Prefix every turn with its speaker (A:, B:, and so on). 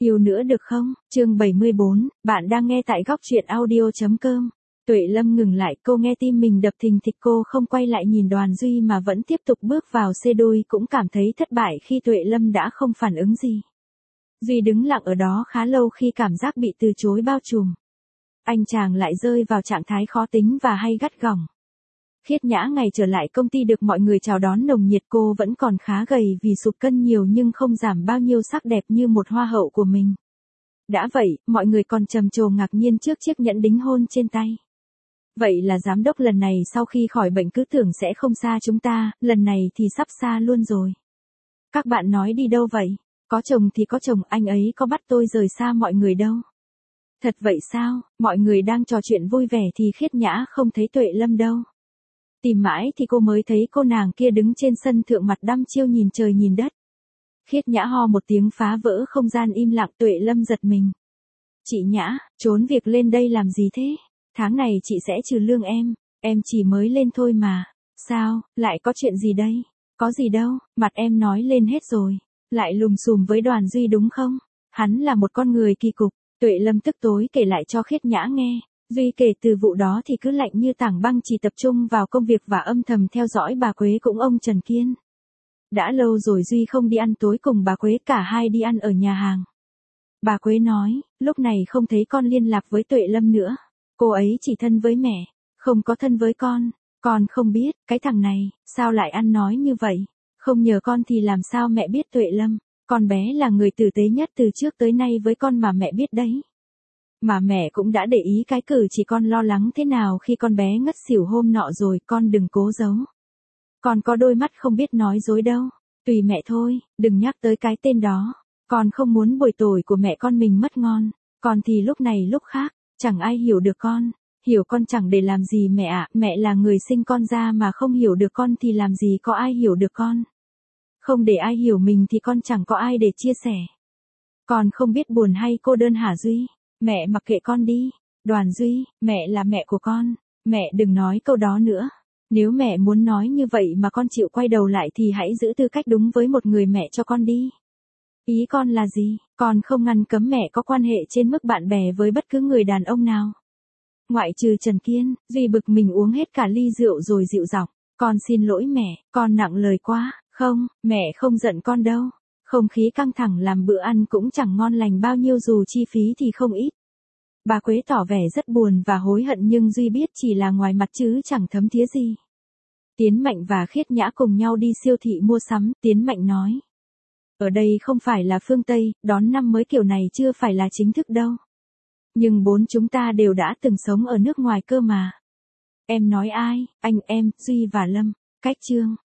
A: Yêu nữa được không? Chương 74, bạn đang nghe tại góc truyện audio.com. Tuệ Lâm ngừng lại, cô nghe tim mình đập thình thịch, cô không quay lại nhìn Đoàn Duy mà vẫn tiếp tục bước vào xe đôi, cũng cảm thấy thất bại khi Tuệ Lâm đã không phản ứng gì. Duy đứng lặng ở đó khá lâu khi cảm giác bị từ chối bao trùm. Anh chàng lại rơi vào trạng thái khó tính và hay gắt gỏng. Khiết Nhã ngày trở lại công ty được mọi người chào đón nồng nhiệt, cô vẫn còn khá gầy vì sụt cân nhiều nhưng không giảm bao nhiêu sắc đẹp như một hoa hậu của mình. Đã vậy, mọi người còn trầm trồ ngạc nhiên trước chiếc nhẫn đính hôn trên tay. Vậy là giám đốc lần này sau khi khỏi bệnh cứ tưởng sẽ không xa chúng ta, lần này thì sắp xa luôn rồi. Các bạn nói đi đâu vậy? Có chồng thì có chồng, anh ấy có bắt tôi rời xa mọi người đâu. Thật vậy sao? Mọi người đang trò chuyện vui vẻ thì Khiết Nhã không thấy Tuệ Lâm đâu. Tìm mãi thì cô mới thấy cô nàng kia đứng trên sân thượng, mặt đăm chiêu nhìn trời nhìn đất. Khiết Nhã ho một tiếng phá vỡ không gian im lặng. Tuệ Lâm giật mình. Chị Nhã, trốn việc lên đây làm gì thế? Tháng này chị sẽ trừ lương em chỉ mới lên thôi mà. Sao, lại có chuyện gì đây? Có gì đâu, mặt em nói lên hết rồi. Lại lùm xùm với Đoàn Duy đúng không? Hắn là một con người kỳ cục. Tuệ Lâm tức tối kể lại cho Khiết Nhã nghe. Duy kể từ vụ đó thì cứ lạnh như tảng băng, chỉ tập trung vào công việc và âm thầm theo dõi bà Quế cũng ông Trần Kiên. Đã lâu rồi Duy không đi ăn tối cùng bà Quế, cả hai đi ăn ở nhà hàng. Bà Quế nói, lúc này không thấy con liên lạc với Tuệ Lâm nữa. Cô ấy chỉ thân với mẹ, không có thân với con. Con không biết, cái thằng này, sao lại ăn nói như vậy? Không nhờ con thì làm sao mẹ biết Tuệ Lâm? Con bé là người tử tế nhất từ trước tới nay với con mà mẹ biết đấy. Mà mẹ cũng đã để ý cái cử chỉ con lo lắng thế nào khi con bé ngất xỉu hôm nọ rồi, con đừng cố giấu. Con có đôi mắt không biết nói dối đâu. Tùy mẹ thôi, đừng nhắc tới cái tên đó. Con không muốn buổi tối của mẹ con mình mất ngon. Con thì lúc này lúc khác, chẳng ai hiểu được con. Hiểu con chẳng để làm gì mẹ ạ, mẹ là người sinh con ra mà không hiểu được con thì làm gì có ai hiểu được con. Không để ai hiểu mình thì con chẳng có ai để chia sẻ. Con không biết buồn hay cô đơn hả Duy? Mẹ mặc kệ con đi. Đoàn Duy, mẹ là mẹ của con. Mẹ đừng nói câu đó nữa. Nếu mẹ muốn nói như vậy mà con chịu quay đầu lại thì hãy giữ tư cách đúng với một người mẹ cho con đi. Ý con là gì? Con không ngăn cấm mẹ có quan hệ trên mức bạn bè với bất cứ người đàn ông nào. Ngoại trừ Trần Kiên. Duy bực mình uống hết cả ly rượu rồi dịu giọng. Con xin lỗi mẹ, con nặng lời quá. Không, mẹ không giận con đâu. Không khí căng thẳng làm bữa ăn cũng chẳng ngon lành bao nhiêu dù chi phí thì không ít. Bà Quế tỏ vẻ rất buồn và hối hận nhưng Duy biết chỉ là ngoài mặt chứ chẳng thấm thía gì. Tiến Mạnh và Khiết Nhã cùng nhau đi siêu thị mua sắm, Tiến Mạnh nói. Ở đây không phải là phương Tây, đón năm mới kiểu này chưa phải là chính thức đâu. Nhưng bốn chúng ta đều đã từng sống ở nước ngoài cơ mà. Em nói ai? Anh em, Duy và Lâm. Cách chương.